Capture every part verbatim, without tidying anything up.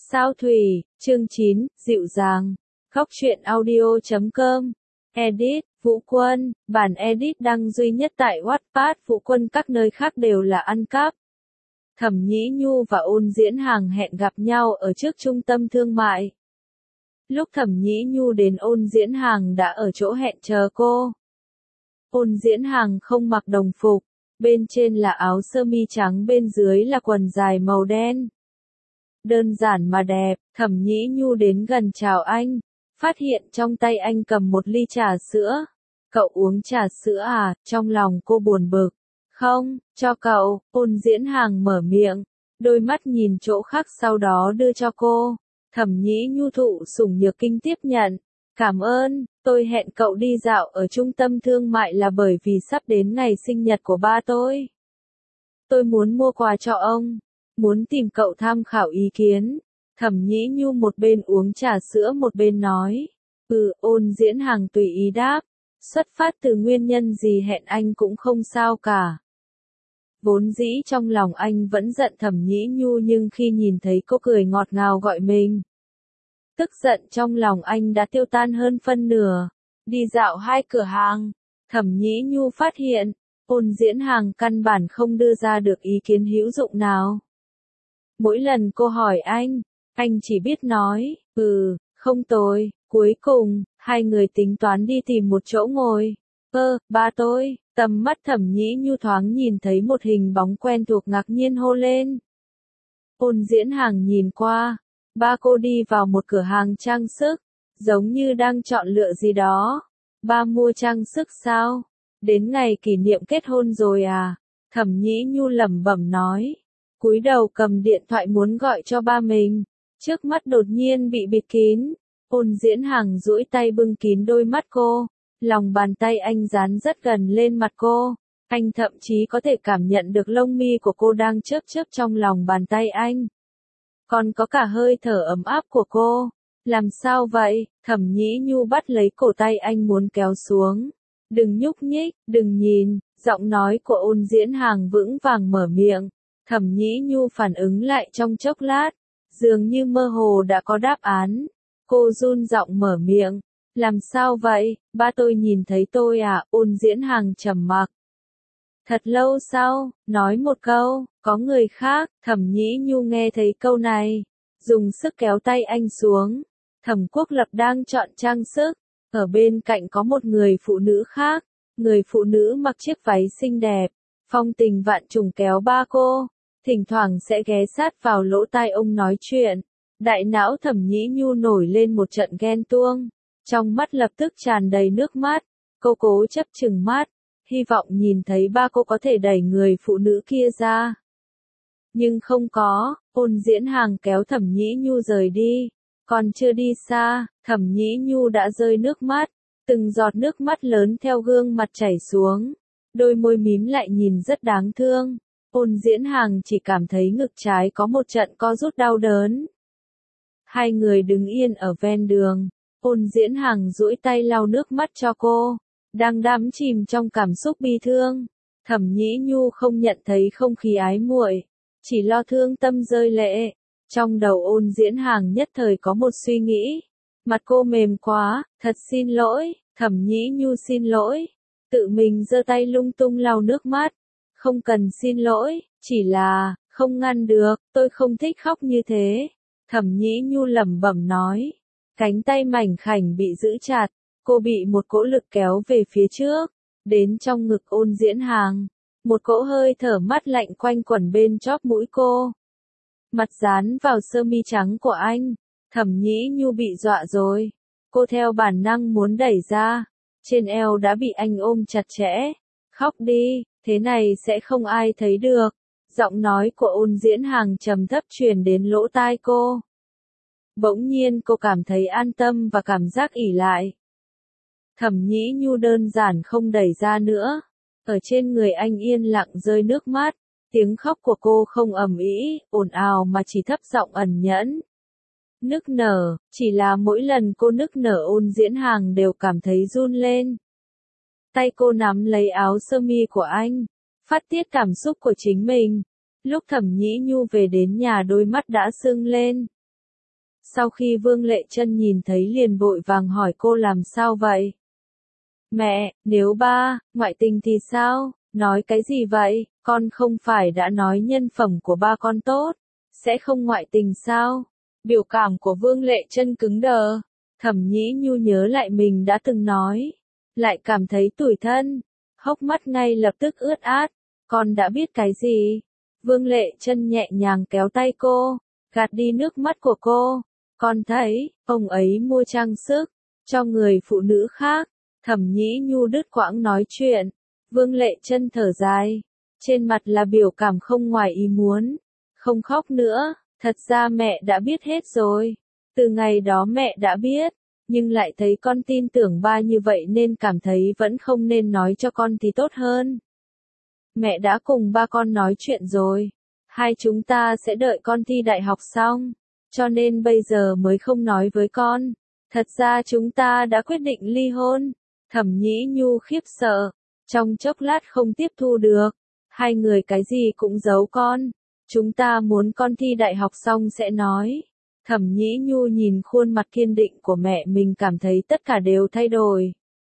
Sao Thủy, chương chín, dịu dàng. Góc truyện audio chấm com. Edit, Vũ Quân, bản edit đăng duy nhất tại Wattpad. Vũ Quân các nơi khác đều là ăn cắp. Thẩm Nhĩ Nhu và Ôn Diễn Hàng hẹn gặp nhau ở trước trung tâm thương mại. Lúc Thẩm Nhĩ Nhu đến, Ôn Diễn Hàng đã ở chỗ hẹn chờ cô. Ôn Diễn Hàng không mặc đồng phục, bên trên là áo sơ mi trắng, bên dưới là quần dài màu đen. Đơn giản mà đẹp. Thẩm Nhĩ Nhu đến gần chào anh, phát hiện trong tay anh cầm một ly trà sữa. Cậu uống trà sữa à? Trong lòng cô buồn bực. Không, cho cậu. Ôn Diễn Hàng mở miệng, đôi mắt nhìn chỗ khác sau đó đưa cho cô. Thẩm Nhĩ Nhu thụ sủng nhược kinh tiếp nhận. Cảm ơn, tôi hẹn cậu đi dạo ở trung tâm thương mại là bởi vì sắp đến ngày sinh nhật của ba tôi. Tôi muốn mua quà cho ông, muốn tìm cậu tham khảo ý kiến. Thẩm Nhĩ Nhu một bên uống trà sữa một bên nói. Ừ, Ôn Diễn Hàng tùy ý đáp. Xuất phát từ nguyên nhân gì hẹn anh cũng không sao cả. Vốn dĩ trong lòng anh vẫn giận Thẩm Nhĩ Nhu, nhưng khi nhìn thấy cô cười ngọt ngào gọi mình, tức giận trong lòng anh đã tiêu tan hơn phân nửa. Đi dạo hai cửa hàng, Thẩm Nhĩ Nhu phát hiện, Ôn Diễn Hàng căn bản không đưa ra được ý kiến hữu dụng nào. Mỗi lần cô hỏi anh, anh chỉ biết nói, ừ, không tồi. Cuối cùng, hai người tính toán đi tìm một chỗ ngồi. Ơ, ba tôi. Tầm mắt Thẩm Nhĩ Nhu thoáng nhìn thấy một hình bóng quen thuộc, ngạc nhiên hô lên. Ôn Diễn Hàng nhìn qua, ba cô đi vào một cửa hàng trang sức, giống như đang chọn lựa gì đó. Ba mua trang sức sao? Đến ngày kỷ niệm kết hôn rồi à? Thẩm Nhĩ Nhu lẩm bẩm nói, cúi đầu cầm điện thoại muốn gọi cho ba mình. Trước mắt đột nhiên bị bịt kín. Ôn Diễn Hàng duỗi tay bưng kín đôi mắt cô. Lòng bàn tay anh dán rất gần lên mặt cô. Anh thậm chí có thể cảm nhận được lông mi của cô đang chớp chớp trong lòng bàn tay anh. Còn có cả hơi thở ấm áp của cô. Làm sao vậy? Thẩm Nhĩ Nhu bắt lấy cổ tay anh muốn kéo xuống. Đừng nhúc nhích, đừng nhìn. Giọng nói của Ôn Diễn Hàng vững vàng mở miệng. Thẩm Nhĩ Nhu phản ứng lại trong chốc lát, dường như mơ hồ đã có đáp án. Cô run giọng mở miệng. Làm sao vậy? Ba tôi nhìn thấy tôi à? Ôn Diễn Hàng trầm mặc. Thật lâu sau, nói một câu, có người khác. Thẩm Nhĩ Nhu nghe thấy câu này, dùng sức kéo tay anh xuống. Thẩm Quốc Lập đang chọn trang sức. Ở bên cạnh có một người phụ nữ khác. Người phụ nữ mặc chiếc váy xinh đẹp, phong tình vạn trùng kéo ba cô. Thỉnh thoảng sẽ ghé sát vào lỗ tai ông nói chuyện. Đại não Thẩm Nhĩ Nhu nổi lên một trận ghen tuông. Trong mắt lập tức tràn đầy nước mắt. Cô cố chấp chừng mắt, hy vọng nhìn thấy ba cô có thể đẩy người phụ nữ kia ra. Nhưng không có. Ôn Diễn Hàng kéo Thẩm Nhĩ Nhu rời đi. Còn chưa đi xa, Thẩm Nhĩ Nhu đã rơi nước mắt. Từng giọt nước mắt lớn theo gương mặt chảy xuống. Đôi môi mím lại nhìn rất đáng thương. Ôn Diễn Hàng chỉ cảm thấy ngực trái có một trận co rút đau đớn. Hai người đứng yên ở ven đường. Ôn Diễn Hàng duỗi tay lau nước mắt cho cô, đang đắm chìm trong cảm xúc bi thương. Thẩm Nhĩ Nhu không nhận thấy không khí ái muội, chỉ lo thương tâm rơi lệ. Trong đầu Ôn Diễn Hàng nhất thời có một suy nghĩ. Mặt cô mềm quá, thật xin lỗi. Thẩm Nhĩ Nhu xin lỗi. Tự mình giơ tay lung tung lau nước mắt. Không cần xin lỗi, chỉ là, không ngăn được, tôi không thích khóc như thế. Thẩm Nhĩ Nhu lẩm bẩm nói. Cánh tay mảnh khảnh bị giữ chặt, cô bị một cỗ lực kéo về phía trước, đến trong ngực Ôn Diễn Hàng. Một cỗ hơi thở mát lạnh quanh quẩn bên chóp mũi cô. Mặt dán vào sơ mi trắng của anh. Thẩm Nhĩ Nhu bị dọa rồi. Cô theo bản năng muốn đẩy ra. Trên eo đã bị anh ôm chặt chẽ. Khóc đi, thế này sẽ không ai thấy được. Giọng nói của Ôn Diễn Hàng trầm thấp truyền đến lỗ tai cô. Bỗng nhiên cô cảm thấy an tâm và cảm giác ỉ lại. Thẩm Nhĩ Nhu đơn giản không đẩy ra nữa. Ở trên người anh yên lặng rơi nước mắt. Tiếng khóc của cô không ầm ĩ, ồn ào mà chỉ thấp giọng ẩn nhẫn. Nức nở, chỉ là mỗi lần cô nức nở Ôn Diễn Hàng đều cảm thấy run lên. Tay cô nắm lấy áo sơ mi của anh, phát tiết cảm xúc của chính mình. Lúc Thẩm Nhĩ Nhu về đến nhà đôi mắt đã sưng lên. Sau khi Vương Lệ Trân nhìn thấy liền vội vàng hỏi cô làm sao vậy? Mẹ, nếu ba, ngoại tình thì sao? Nói cái gì vậy? Con không phải đã nói nhân phẩm của ba con tốt, sẽ không ngoại tình sao? Biểu cảm của Vương Lệ Trân cứng đờ. Thẩm Nhĩ Nhu nhớ lại mình đã từng nói, lại cảm thấy tủi thân, hốc mắt ngay lập tức ướt át. Con đã biết cái gì? Vương Lệ Trân nhẹ nhàng kéo tay cô, gạt đi nước mắt của cô. Con thấy, ông ấy mua trang sức cho người phụ nữ khác. Thẩm Nhĩ Nhu đứt quãng nói chuyện. Vương Lệ Trân thở dài, trên mặt là biểu cảm không ngoài ý muốn. Không khóc nữa, thật ra mẹ đã biết hết rồi. Từ ngày đó mẹ đã biết, nhưng lại thấy con tin tưởng ba như vậy nên cảm thấy vẫn không nên nói cho con thì tốt hơn. Mẹ đã cùng ba con nói chuyện rồi, hai chúng ta sẽ đợi con thi đại học xong, cho nên bây giờ mới không nói với con. Thật ra chúng ta đã quyết định ly hôn. Thẩm Nhĩ Nhu khiếp sợ, trong chốc lát không tiếp thu được. Hai người cái gì cũng giấu con. Chúng ta muốn con thi đại học xong sẽ nói. Thẩm Nhĩ Nhu nhìn khuôn mặt kiên định của mẹ mình cảm thấy tất cả đều thay đổi.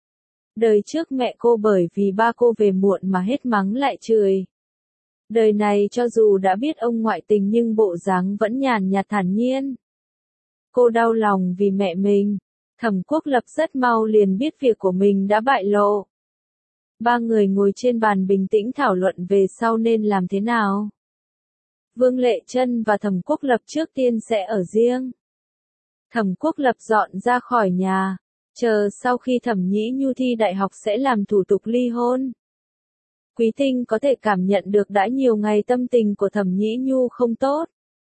Đời trước mẹ cô bởi vì ba cô về muộn mà hết mắng lại chửi. Đời này cho dù đã biết ông ngoại tình nhưng bộ dáng vẫn nhàn nhạt thản nhiên. Cô đau lòng vì mẹ mình. Thẩm Quốc Lập rất mau liền biết việc của mình đã bại lộ. Ba người ngồi trên bàn bình tĩnh thảo luận về sau nên làm thế nào. Vương Lệ Trân và Thẩm Quốc Lập trước tiên sẽ ở riêng. Thẩm Quốc Lập dọn ra khỏi nhà, chờ sau khi Thẩm Nhĩ Nhu thi đại học sẽ làm thủ tục ly hôn. Quý Tinh có thể cảm nhận được đã nhiều ngày tâm tình của Thẩm Nhĩ Nhu không tốt.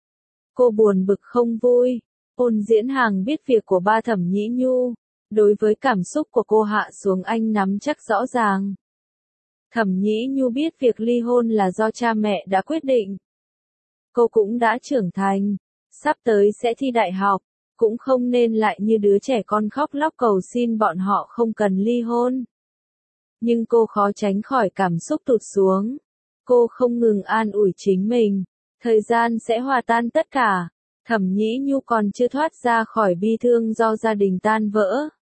Cô buồn bực không vui. Ôn Diễn Hàng biết việc của ba Thẩm Nhĩ Nhu, đối với cảm xúc của cô hạ xuống anh nắm chắc rõ ràng. Thẩm Nhĩ Nhu biết việc ly hôn là do cha mẹ đã quyết định. Cô cũng đã trưởng thành, sắp tới sẽ thi đại học, cũng không nên lại như đứa trẻ con khóc lóc cầu xin bọn họ không cần ly hôn. Nhưng cô khó tránh khỏi cảm xúc tụt xuống. Cô không ngừng an ủi chính mình, thời gian sẽ hòa tan tất cả. Thẩm Nhĩ Nhu còn chưa thoát ra khỏi bi thương do gia đình tan vỡ.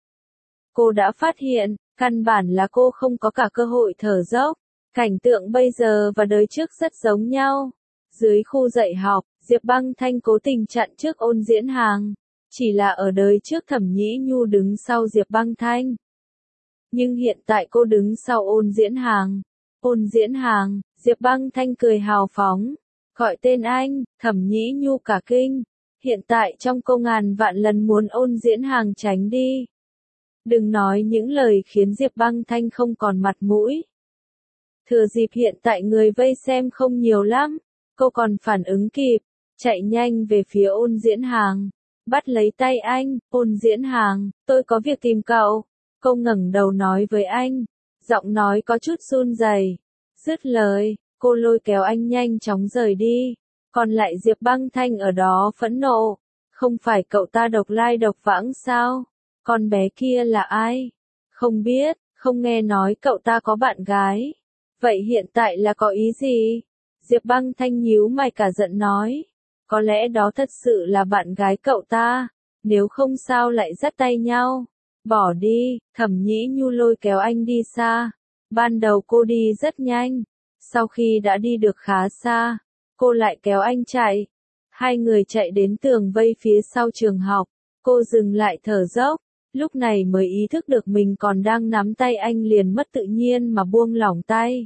Cô đã phát hiện, căn bản là cô không có cả cơ hội thở dốc. Cảnh tượng bây giờ và đời trước rất giống nhau. Dưới khu dạy học, Diệp Băng Thanh cố tình chặn trước Ôn Diễn Hàng. Chỉ là ở đời trước Thẩm Nhĩ Nhu đứng sau Diệp Băng Thanh. Nhưng hiện tại cô đứng sau Ôn Diễn Hàng. Ôn Diễn Hàng, Diệp Băng Thanh cười hào phóng. Gọi tên anh, Thẩm Nhĩ Nhu cả kinh. Hiện tại trong cô ngàn vạn lần muốn Ôn Diễn Hàng tránh đi. Đừng nói những lời khiến Diệp Băng Thanh không còn mặt mũi. Thừa dịp hiện tại người vây xem không nhiều lắm, cô còn phản ứng kịp, chạy nhanh về phía Ôn Diễn Hàng, bắt lấy tay anh. Ôn Diễn Hàng, tôi có việc tìm cậu. Cô ngẩng đầu nói với anh, giọng nói có chút run rẩy. Dứt lời, cô lôi kéo anh nhanh chóng rời đi. Còn lại Diệp Băng Thanh ở đó phẫn nộ. Không phải cậu ta độc lai độc vãng sao? Con bé kia là ai? Không biết, không nghe nói cậu ta có bạn gái. Vậy hiện tại là có ý gì? Diệp Băng Thanh nhíu mày cả giận nói. Có lẽ đó thật sự là bạn gái cậu ta. Nếu không sao lại dắt tay nhau. Bỏ đi. Thẩm Nhĩ Nhu lôi kéo anh đi xa. Ban đầu cô đi rất nhanh. Sau khi đã đi được khá xa, cô lại kéo anh chạy. Hai người chạy đến tường vây phía sau trường học. Cô dừng lại thở dốc. Lúc này mới ý thức được mình còn đang nắm tay anh liền mất tự nhiên mà buông lỏng tay.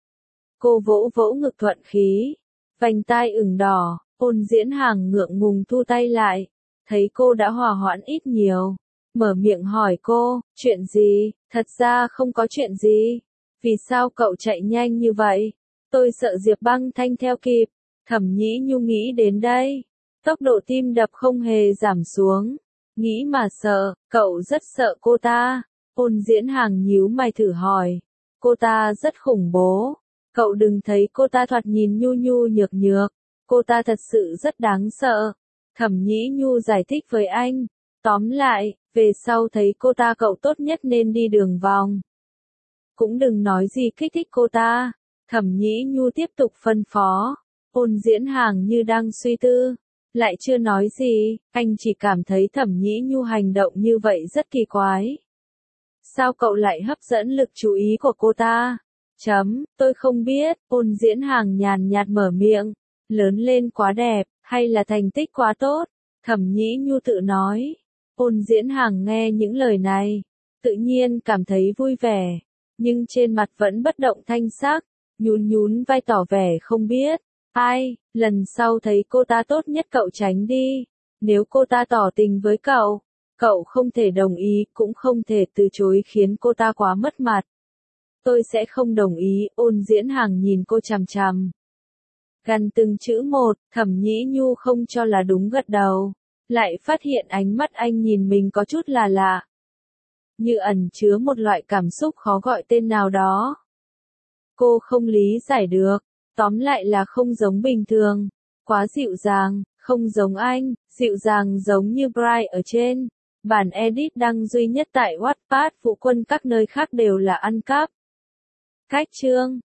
Cô vỗ vỗ ngực thuận khí. Vành tai ửng đỏ. Ôn Diễn Hàng ngượng ngùng thu tay lại. Thấy cô đã hòa hoãn ít nhiều. Mở miệng hỏi cô, chuyện gì? Thật ra không có chuyện gì. Vì sao cậu chạy nhanh như vậy? Tôi sợ Diệp Băng Thanh theo kịp. Thẩm Nhĩ Nhu nghĩ đến đây. Tốc độ tim đập không hề giảm xuống. Nghĩ mà sợ, cậu rất sợ cô ta. Ôn Diễn Hàng nhíu mày thử hỏi. Cô ta rất khủng bố. Cậu đừng thấy cô ta thoạt nhìn nhu nhu nhược nhược. Cô ta thật sự rất đáng sợ. Thẩm Nhĩ Nhu giải thích với anh. Tóm lại, về sau thấy cô ta cậu tốt nhất nên đi đường vòng. Cũng đừng nói gì kích thích cô ta. Thẩm Nhĩ Nhu tiếp tục phân phó. Ôn Diễn Hàng như đang suy tư. Lại chưa nói gì, anh chỉ cảm thấy Thẩm Nhĩ Nhu hành động như vậy rất kỳ quái. Sao cậu lại hấp dẫn lực chú ý của cô ta? Chấm, tôi không biết, Ôn Diễn Hàng nhàn nhạt mở miệng. Lớn lên quá đẹp, hay là thành tích quá tốt? Thẩm Nhĩ Nhu tự nói. Ôn Diễn Hàng nghe những lời này, tự nhiên cảm thấy vui vẻ, nhưng trên mặt vẫn bất động thanh sắc, nhún nhún vai tỏ vẻ không biết. Ai, lần sau thấy cô ta tốt nhất cậu tránh đi. Nếu cô ta tỏ tình với cậu, cậu không thể đồng ý, cũng không thể từ chối khiến cô ta quá mất mặt. Tôi sẽ không đồng ý, Ôn Diễn Hàng nhìn cô chằm chằm. Gần từng chữ một, Thẩm Nhĩ Nhu không cho là đúng gật đầu. Lại phát hiện ánh mắt anh nhìn mình có chút là lạ. Như ẩn chứa một loại cảm xúc khó gọi tên nào đó. Cô không lý giải được, tóm lại là không giống bình thường. Quá dịu dàng, không giống anh, dịu dàng giống như Bright ở trên. Bản edit đăng duy nhất tại Wattpad, phụ quân các nơi khác đều là ăn cắp. Cách chương